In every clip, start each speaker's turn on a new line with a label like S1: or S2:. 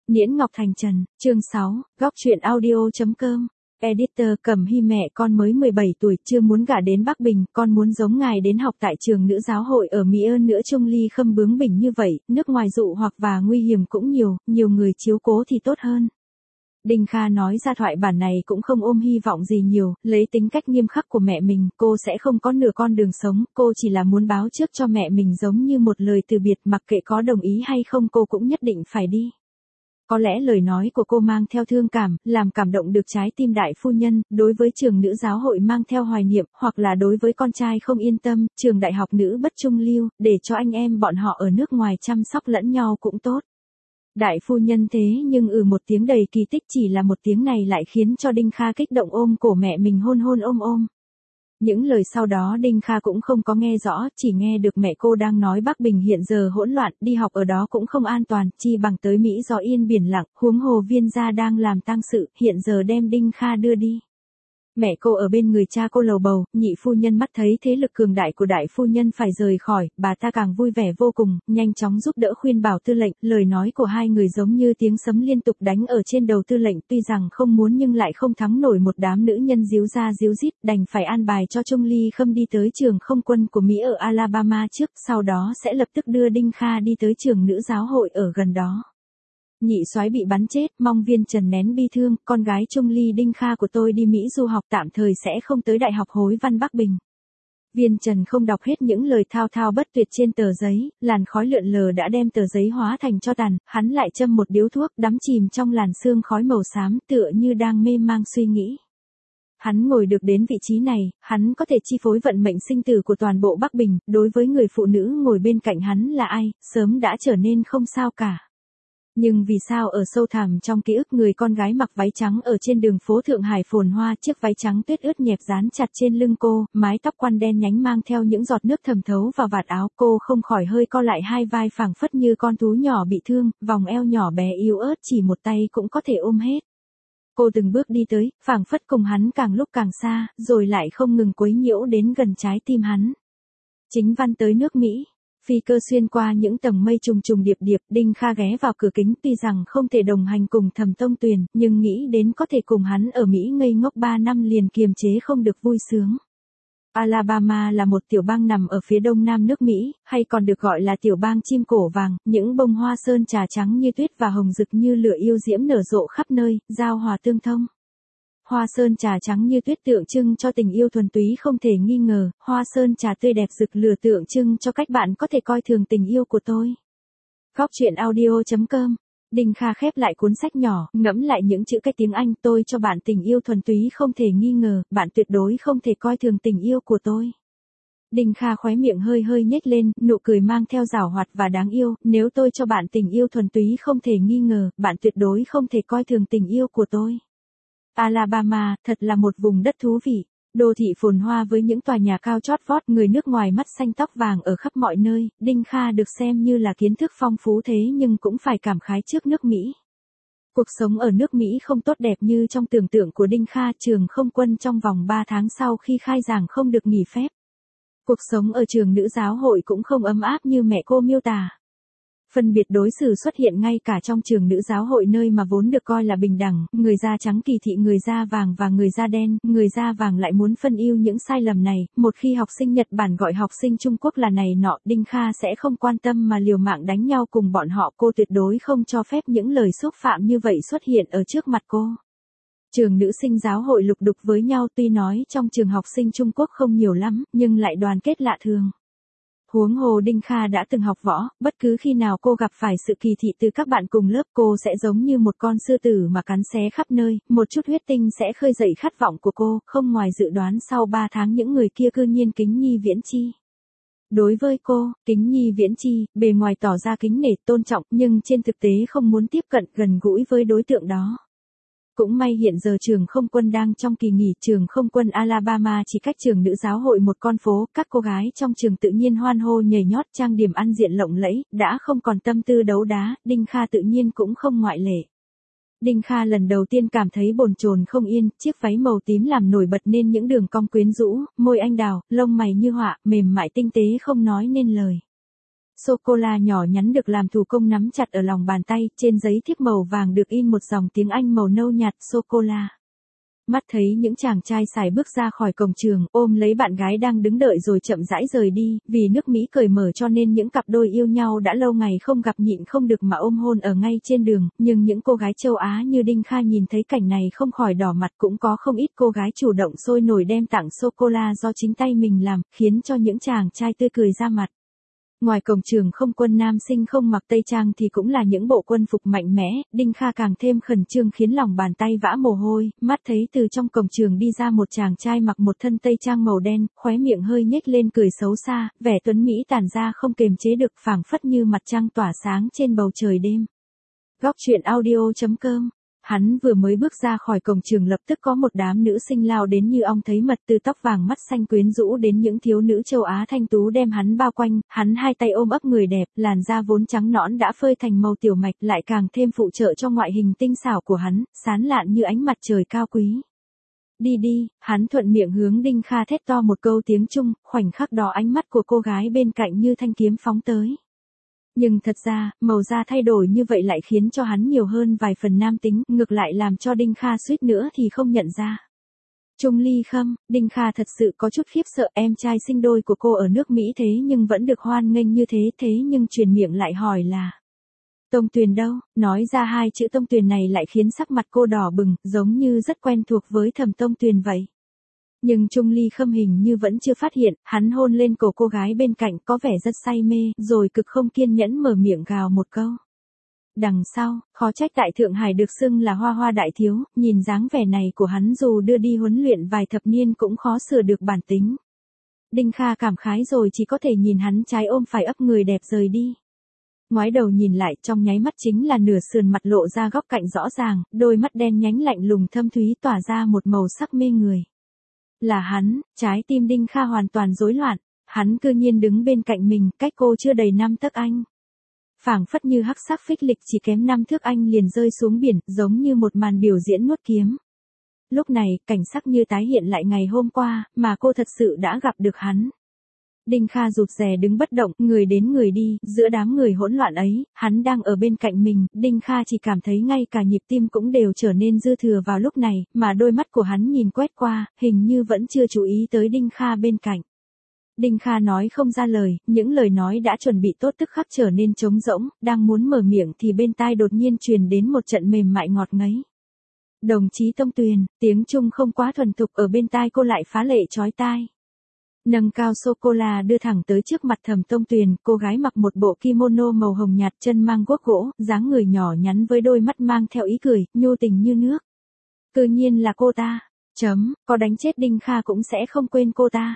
S1: Niễn Ngọc Thành Trần, chương 6, góc truyện audio.com. Editor Cẩm Hy mẹ con mới 17 tuổi chưa muốn gả đến Bắc Bình, con muốn giống ngài đến học tại trường nữ giáo hội ở Mỹ ơn nữa Trung Ly Khâm bướng bỉnh như vậy, nước ngoài dụ hoặc và nguy hiểm cũng nhiều người chiếu cố thì tốt hơn. Đinh Kha nói ra thoại bản này cũng không ôm hy vọng gì nhiều, lấy tính cách nghiêm khắc của mẹ mình, cô sẽ không có nửa con đường sống, cô chỉ là muốn báo trước cho mẹ mình giống như một lời từ biệt, mặc kệ có đồng ý hay không cô cũng nhất định phải đi. Có lẽ lời nói của cô mang theo thương cảm, làm cảm động được trái tim đại phu nhân, đối với trường nữ giáo hội mang theo hoài niệm, hoặc là đối với con trai không yên tâm, trường đại học nữ bất trung lưu, để cho anh em bọn họ ở nước ngoài chăm sóc lẫn nhau cũng tốt. Đại phu nhân thế nhưng một tiếng đầy kỳ tích, chỉ là một tiếng này lại khiến cho Đinh Kha kích động ôm cổ mẹ mình hôn ôm. Những lời sau đó Đinh Kha cũng không có nghe rõ, chỉ nghe được mẹ cô đang nói Bắc Bình hiện giờ hỗn loạn, đi học ở đó cũng không an toàn, chi bằng tới Mỹ gió yên biển lặng, huống hồ Viên gia đang làm tang sự, hiện giờ đem Đinh Kha đưa đi. Mẹ cô ở bên người cha cô lầu bầu, nhị phu nhân mắt thấy thế lực cường đại của đại phu nhân phải rời khỏi, bà ta càng vui vẻ vô cùng, nhanh chóng giúp đỡ khuyên bảo tư lệnh, lời nói của hai người giống như tiếng sấm liên tục đánh ở trên đầu tư lệnh, tuy rằng không muốn nhưng lại không thắng nổi một đám nữ nhân díu ra díu dít, đành phải an bài cho Trung Ly Khâm đi tới trường không quân của Mỹ ở Alabama trước, sau đó sẽ lập tức đưa Đinh Kha đi tới trường nữ giáo hội ở gần đó. Nhị soái bị bắn chết, mong Viên Trần nén bi thương, con gái Trung Ly Đinh Kha của tôi đi Mỹ du học tạm thời sẽ không tới Đại học Hối Văn Bắc Bình. Viên Trần không đọc hết những lời thao thao bất tuyệt trên tờ giấy, làn khói lượn lờ đã đem tờ giấy hóa thành tro tàn, hắn lại châm một điếu thuốc, đắm chìm trong làn sương khói màu xám, tựa như đang mê mang suy nghĩ. Hắn ngồi được đến vị trí này, hắn có thể chi phối vận mệnh sinh tử của toàn bộ Bắc Bình, đối với người phụ nữ ngồi bên cạnh hắn là ai, sớm đã trở nên không sao cả. Nhưng vì sao ở sâu thẳm trong ký ức người con gái mặc váy trắng ở trên đường phố Thượng Hải phồn hoa, chiếc váy trắng tuyết ướt nhẹp dán chặt trên lưng cô, mái tóc quăn đen nhánh mang theo những giọt nước thẩm thấu vào vạt áo, cô không khỏi hơi co lại hai vai phảng phất như con thú nhỏ bị thương, vòng eo nhỏ bé yếu ớt chỉ một tay cũng có thể ôm hết. Cô từng bước đi tới, phảng phất cùng hắn càng lúc càng xa, rồi lại không ngừng quấy nhiễu đến gần trái tim hắn. Chính văn tới nước Mỹ. Phi cơ xuyên qua những tầng mây trùng điệp, Đinh Kha ghé vào cửa kính, tuy rằng không thể đồng hành cùng Thẩm Tông Tuyền, nhưng nghĩ đến có thể cùng hắn ở Mỹ ngây ngốc 3 năm liền kiềm chế không được vui sướng. Alabama là một tiểu bang nằm ở phía đông nam nước Mỹ, hay còn được gọi là tiểu bang chim cổ vàng, những bông hoa sơn trà trắng như tuyết và hồng rực như lửa yêu diễm nở rộ khắp nơi, giao hòa tương thông. Hoa sơn trà trắng như tuyết tượng trưng cho tình yêu thuần túy không thể nghi ngờ, hoa sơn trà tươi đẹp rực lửa tượng trưng cho cách bạn có thể coi thường tình yêu của tôi. Góc truyện audio.com. Đinh Kha khép lại cuốn sách nhỏ, ngẫm lại những chữ cái tiếng Anh, tôi cho bạn tình yêu thuần túy không thể nghi ngờ, bạn tuyệt đối không thể coi thường tình yêu của tôi. Đinh Kha khóe miệng hơi nhếch lên, nụ cười mang theo giảo hoạt và đáng yêu, nếu tôi cho bạn tình yêu thuần túy không thể nghi ngờ, bạn tuyệt đối không thể coi thường tình yêu của tôi. Alabama, thật là một vùng đất thú vị. Đô thị phồn hoa với những tòa nhà cao chót vót, người nước ngoài mắt xanh tóc vàng ở khắp mọi nơi, Đinh Kha được xem như là kiến thức phong phú thế nhưng cũng phải cảm khái trước nước Mỹ. Cuộc sống ở nước Mỹ không tốt đẹp như trong tưởng tượng của Đinh Kha, trường không quân trong vòng 3 tháng sau khi khai giảng không được nghỉ phép. Cuộc sống ở trường nữ giáo hội cũng không ấm áp như mẹ cô miêu tả. Phân biệt đối xử xuất hiện ngay cả trong trường nữ giáo hội nơi mà vốn được coi là bình đẳng, người da trắng kỳ thị người da vàng và người da đen, người da vàng lại muốn phân ưu những sai lầm này, một khi học sinh Nhật Bản gọi học sinh Trung Quốc là này nọ, Đinh Kha sẽ không quan tâm mà liều mạng đánh nhau cùng bọn họ, cô tuyệt đối không cho phép những lời xúc phạm như vậy xuất hiện ở trước mặt cô. Trường nữ sinh giáo hội lục đục với nhau, tuy nói trong trường học sinh Trung Quốc không nhiều lắm, nhưng lại đoàn kết lạ thường. Huống hồ Đinh Kha đã từng học võ, bất cứ khi nào cô gặp phải sự kỳ thị từ các bạn cùng lớp cô sẽ giống như một con sư tử mà cắn xé khắp nơi, một chút huyết tinh sẽ khơi dậy khát vọng của cô, không ngoài dự đoán sau 3 tháng những người kia cư nhiên kính nhi viễn chi. Đối với cô, kính nhi viễn chi, bề ngoài tỏ ra kính nể tôn trọng nhưng trên thực tế không muốn tiếp cận gần gũi với đối tượng đó. Cũng may hiện giờ trường không quân đang trong kỳ nghỉ, trường không quân Alabama chỉ cách trường nữ giáo hội một con phố, các cô gái trong trường tự nhiên hoan hô nhảy nhót trang điểm ăn diện lộng lẫy, đã không còn tâm tư đấu đá, Đinh Kha tự nhiên cũng không ngoại lệ. Đinh Kha lần đầu tiên cảm thấy bồn chồn không yên, chiếc váy màu tím làm nổi bật nên những đường cong quyến rũ, môi anh đào, lông mày như họa, mềm mại tinh tế không nói nên lời. sô-cô-la nhỏ nhắn được làm thủ công nắm chặt ở lòng bàn tay, trên giấy thiếp màu vàng được in một dòng tiếng Anh màu nâu nhạt, sô-cô-la. Mắt thấy những chàng trai xài bước ra khỏi cổng trường, ôm lấy bạn gái đang đứng đợi rồi chậm rãi rời đi, vì nước Mỹ cởi mở cho nên những cặp đôi yêu nhau đã lâu ngày không gặp nhịn không được mà ôm hôn ở ngay trên đường, nhưng những cô gái châu Á như Đinh Kha nhìn thấy cảnh này không khỏi đỏ mặt, cũng có không ít cô gái chủ động sôi nổi đem tặng sô-cô-la do chính tay mình làm, khiến cho những chàng trai tươi cười ra mặt. Ngoài cổng trường không quân nam sinh không mặc tây trang thì cũng là những bộ quân phục mạnh mẽ, Đinh Kha càng thêm khẩn trương khiến lòng bàn tay vã mồ hôi, mắt thấy từ trong cổng trường đi ra một chàng trai mặc một thân tây trang màu đen, khóe miệng hơi nhếch lên cười xấu xa, vẻ tuấn Mỹ tản ra không kềm chế được, phảng phất như mặt trăng tỏa sáng trên bầu trời đêm. Góc truyện audio.com. Hắn vừa mới bước ra khỏi cổng trường lập tức có một đám nữ sinh lao đến như ong thấy mật, từ tóc vàng mắt xanh quyến rũ đến những thiếu nữ châu Á thanh tú đem hắn bao quanh, hắn hai tay ôm ấp người đẹp, làn da vốn trắng nõn đã phơi thành màu tiểu mạch lại càng thêm phụ trợ cho ngoại hình tinh xảo của hắn, sáng lạn như ánh mặt trời cao quý. Đi đi, hắn thuận miệng hướng Đinh Kha thét to một câu tiếng Trung, khoảnh khắc đó ánh mắt của cô gái bên cạnh như thanh kiếm phóng tới. Nhưng thật ra, màu da thay đổi như vậy lại khiến cho hắn nhiều hơn vài phần nam tính, ngược lại làm cho Đinh Kha suýt nữa thì không nhận ra. Trung Ly Khâm, Đinh Kha thật sự có chút khiếp sợ, em trai sinh đôi của cô ở nước Mỹ thế nhưng vẫn được hoan nghênh như thế nhưng truyền miệng lại hỏi là Tông Tuyền đâu, nói ra hai chữ Tông Tuyền này lại khiến sắc mặt cô đỏ bừng, giống như rất quen thuộc với Thẩm Tông Tuyền vậy. Nhưng Trung Ly Khâm hình như vẫn chưa phát hiện, hắn hôn lên cổ cô gái bên cạnh có vẻ rất say mê, rồi cực không kiên nhẫn mở miệng gào một câu. Đằng sau, khó trách tại Thượng Hải được xưng là hoa hoa đại thiếu, nhìn dáng vẻ này của hắn dù đưa đi huấn luyện vài thập niên cũng khó sửa được bản tính. Đinh Kha cảm khái rồi chỉ có thể nhìn hắn trái ôm phải ấp người đẹp rời đi. Ngoái đầu nhìn lại, trong nháy mắt chính là nửa sườn mặt lộ ra góc cạnh rõ ràng, đôi mắt đen nhánh lạnh lùng thâm thúy tỏa ra một màu sắc mê người. Là hắn, trái tim Đinh Kha hoàn toàn rối loạn, hắn cư nhiên đứng bên cạnh mình, cách cô chưa đầy 5 tấc anh. Phảng phất như hắc sắc phích lịch chỉ kém 5 thước anh liền rơi xuống biển, giống như một màn biểu diễn nuốt kiếm. Lúc này, cảnh sắc như tái hiện lại ngày hôm qua, mà cô thật sự đã gặp được hắn. Đinh Kha rụt rè đứng bất động, người đến người đi, giữa đám người hỗn loạn ấy, hắn đang ở bên cạnh mình, Đinh Kha chỉ cảm thấy ngay cả nhịp tim cũng đều trở nên dư thừa vào lúc này, mà đôi mắt của hắn nhìn quét qua, hình như vẫn chưa chú ý tới Đinh Kha bên cạnh. Đinh Kha nói không ra lời, những lời nói đã chuẩn bị tốt tức khắc trở nên trống rỗng, đang muốn mở miệng thì bên tai đột nhiên truyền đến một trận mềm mại ngọt ngấy. Đồng chí Tông Tuyền, tiếng Trung không quá thuần thục ở bên tai cô lại phá lệ chói tai. Nâng cao sô-cô-la đưa thẳng tới trước mặt Thẩm Tông Tuyền, cô gái mặc một bộ kimono màu hồng nhạt chân mang guốc gỗ, dáng người nhỏ nhắn với đôi mắt mang theo ý cười, nhu tình như nước. Tự nhiên là cô ta. Có đánh chết Đinh Kha cũng sẽ không quên cô ta.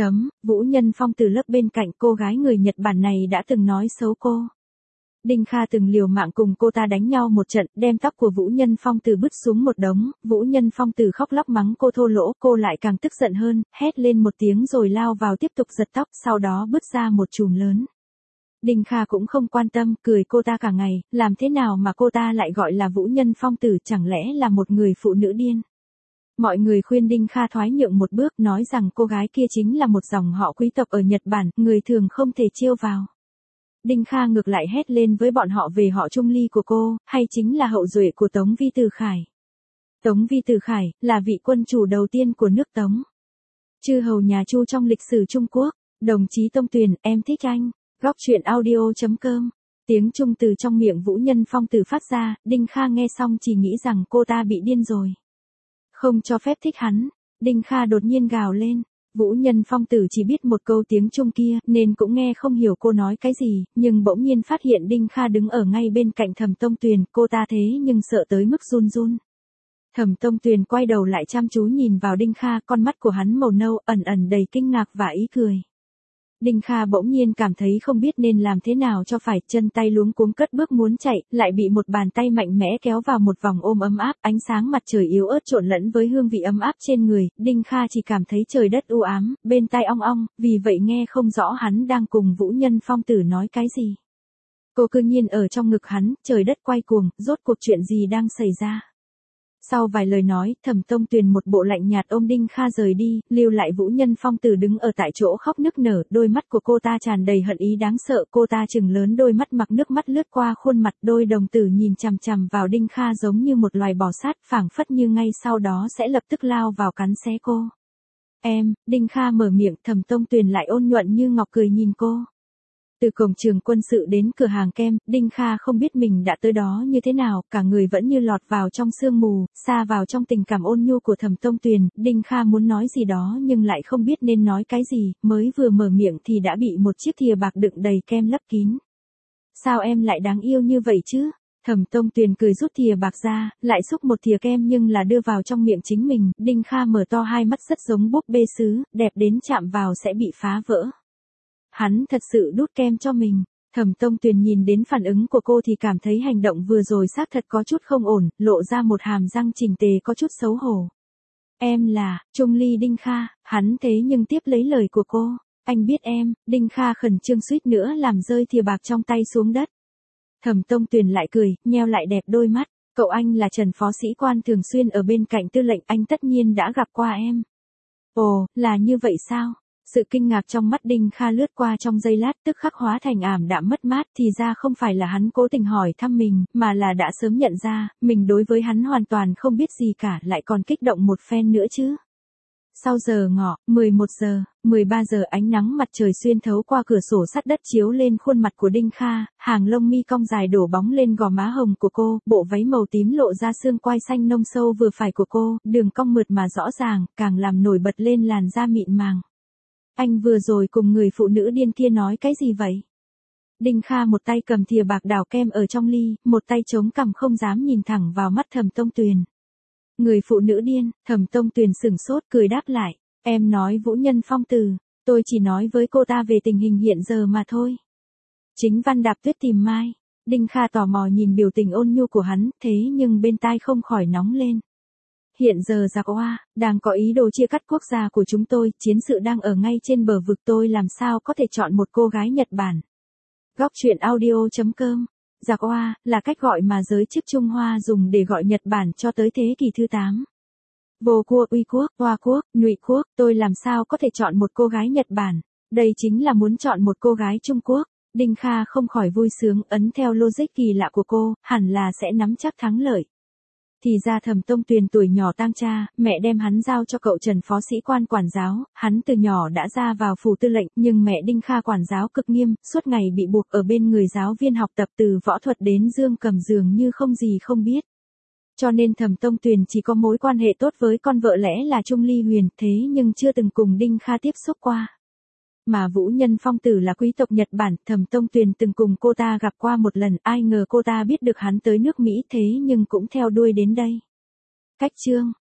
S1: Vũ Nhân Phong từ lớp bên cạnh cô gái người Nhật Bản này đã từng nói xấu cô. Đinh Kha từng liều mạng cùng cô ta đánh nhau một trận, đem tóc của Vũ Nhân Phong từ bứt xuống một đống, Vũ Nhân Phong từ khóc lóc mắng cô thô lỗ, cô lại càng tức giận hơn, hét lên một tiếng rồi lao vào tiếp tục giật tóc, sau đó bứt ra một chùm lớn. Đinh Kha cũng không quan tâm, cười cô ta cả ngày, làm thế nào mà cô ta lại gọi là Vũ Nhân Phong tử, chẳng lẽ là một người phụ nữ điên. Mọi người khuyên Đinh Kha thoái nhượng một bước, nói rằng cô gái kia chính là một dòng họ quý tộc ở Nhật Bản, người thường không thể trêu vào. Đinh Kha ngược lại hét lên với bọn họ về họ Trung Ly của cô, hay chính là hậu duệ của Tống Vi Từ Khải. Tống Vi Từ Khải, là vị quân chủ đầu tiên của nước Tống. Chư hầu nhà Chu trong lịch sử Trung Quốc. Đồng chí Tông Tuyền, em thích anh. Góc truyện audio.com. Tiếng Trung từ trong miệng Vũ Nhân Phong từ phát ra, Đinh Kha nghe xong chỉ nghĩ rằng cô ta bị điên rồi. Không cho phép thích hắn. Đinh Kha đột nhiên gào lên. Vũ Nhân Phong tử chỉ biết một câu tiếng Trung kia, nên cũng nghe không hiểu cô nói cái gì, nhưng bỗng nhiên phát hiện Đinh Kha đứng ở ngay bên cạnh Thẩm Tông Tuyền, cô ta thế nhưng sợ tới mức run run. Thẩm Tông Tuyền quay đầu lại chăm chú nhìn vào Đinh Kha, con mắt của hắn màu nâu, ẩn ẩn đầy kinh ngạc và ý cười. Đinh Kha bỗng nhiên cảm thấy không biết nên làm thế nào cho phải, chân tay luống cuống cất bước muốn chạy, lại bị một bàn tay mạnh mẽ kéo vào một vòng ôm ấm áp, ánh sáng mặt trời yếu ớt trộn lẫn với hương vị ấm áp trên người, Đinh Kha chỉ cảm thấy trời đất u ám, bên tai ong ong, vì vậy nghe không rõ hắn đang cùng Vũ Nhân Phong tử nói cái gì. Cô cư nhiên ở trong ngực hắn, trời đất quay cuồng, rốt cuộc chuyện gì đang xảy ra. Sau vài lời nói, Thẩm Tông Tuyền một bộ lạnh nhạt ôm Đinh Kha rời đi, lưu lại Vũ Nhân Phong Tử đứng ở tại chỗ khóc nức nở, đôi mắt của cô ta tràn đầy hận ý đáng sợ, cô ta trừng lớn đôi mắt mặc nước mắt lướt qua khuôn mặt, đôi đồng tử nhìn chằm chằm vào Đinh Kha giống như một loài bò sát, phảng phất như ngay sau đó sẽ lập tức lao vào cắn xé cô. Em, Đinh Kha mở miệng, Thẩm Tông Tuyền lại ôn nhuận như ngọc cười nhìn cô. Từ cổng trường quân sự đến cửa hàng kem, Đinh Kha không biết mình đã tới đó như thế nào, cả người vẫn như lọt vào trong sương mù, xa vào trong tình cảm ôn nhu của Thẩm Tông Tuyền, Đinh Kha muốn nói gì đó nhưng lại không biết nên nói cái gì, mới vừa mở miệng thì đã bị một chiếc thìa bạc đựng đầy kem lấp kín. Sao em lại đáng yêu như vậy chứ? Thẩm Tông Tuyền cười rút thìa bạc ra, lại xúc một thìa kem nhưng là đưa vào trong miệng chính mình, Đinh Kha mở to hai mắt rất giống búp bê sứ, đẹp đến chạm vào sẽ bị phá vỡ. Hắn thật sự đút kem cho mình. Thẩm Tông Tuyền nhìn đến phản ứng của cô thì cảm thấy hành động vừa rồi xác thật có chút không ổn, lộ ra một hàm răng chỉnh tề có chút xấu hổ. Em là, Trung Ly Đinh Kha, hắn thế nhưng tiếp lấy lời của cô. Anh biết em, Đinh Kha khẩn trương suýt nữa làm rơi thìa bạc trong tay xuống đất. Thẩm Tông Tuyền lại cười, nheo lại đẹp đôi mắt. Cậu anh là Trần phó sĩ quan thường xuyên ở bên cạnh tư lệnh, anh tất nhiên đã gặp qua em. Ồ, là như vậy sao? Sự kinh ngạc trong mắt Đinh Kha lướt qua trong giây lát tức khắc hóa thành ảm đạm mất mát, thì ra không phải là hắn cố tình hỏi thăm mình, mà là đã sớm nhận ra, mình đối với hắn hoàn toàn không biết gì cả, lại còn kích động một phen nữa chứ. Sau giờ ngọ, 11 giờ, 13 giờ ánh nắng mặt trời xuyên thấu qua cửa sổ sắt đất chiếu lên khuôn mặt của Đinh Kha, hàng lông mi cong dài đổ bóng lên gò má hồng của cô, bộ váy màu tím lộ ra xương quai xanh nông sâu vừa phải của cô, đường cong mượt mà rõ ràng, càng làm nổi bật lên làn da mịn màng. Anh vừa rồi cùng người phụ nữ điên kia nói cái gì vậy? Đinh Kha một tay cầm thìa bạc đảo kem ở trong ly, một tay chống cằm không dám nhìn thẳng vào mắt Thẩm Tông Tuyền. Người phụ nữ điên, Thẩm Tông Tuyền sửng sốt cười đáp lại, em nói Vũ Nhân Phong Tử, tôi chỉ nói với cô ta về tình hình hiện giờ mà thôi. Chính Văn Đạp Tuyết tìm Mai, Đinh Kha tò mò nhìn biểu tình ôn nhu của hắn, thế nhưng bên tai không khỏi nóng lên. Hiện giờ giặc Oa đang có ý đồ chia cắt quốc gia của chúng tôi, chiến sự đang ở ngay trên bờ vực, tôi làm sao có thể chọn một cô gái Nhật Bản. Góc truyện audio.com. Giặc Oa là cách gọi mà giới chức Trung Hoa dùng để gọi Nhật Bản cho tới thế kỷ thứ 8. Vô quốc, uy quốc, Hoa quốc, Ngụy quốc, tôi làm sao có thể chọn một cô gái Nhật Bản. Đây chính là muốn chọn một cô gái Trung Quốc. Đinh Kha không khỏi vui sướng, ấn theo logic kỳ lạ của cô, hẳn là sẽ nắm chắc thắng lợi. Thì ra Thẩm Tông Tuyền tuổi nhỏ tang cha, mẹ đem hắn giao cho cậu Trần phó sĩ quan quản giáo, hắn từ nhỏ đã ra vào phủ tư lệnh, nhưng mẹ Đinh Kha quản giáo cực nghiêm, suốt ngày bị buộc ở bên người giáo viên học tập từ võ thuật đến dương cầm dường như không gì không biết. Cho nên Thẩm Tông Tuyền chỉ có mối quan hệ tốt với con vợ lẽ là Trung Ly Huyền, thế nhưng chưa từng cùng Đinh Kha tiếp xúc qua. Mà Vũ Nhân Phong Tử là quý tộc Nhật Bản, Thẩm Tông Tuyền từng cùng cô ta gặp qua một lần, ai ngờ cô ta biết được hắn tới nước Mỹ thế nhưng cũng theo đuôi đến đây. Cách chương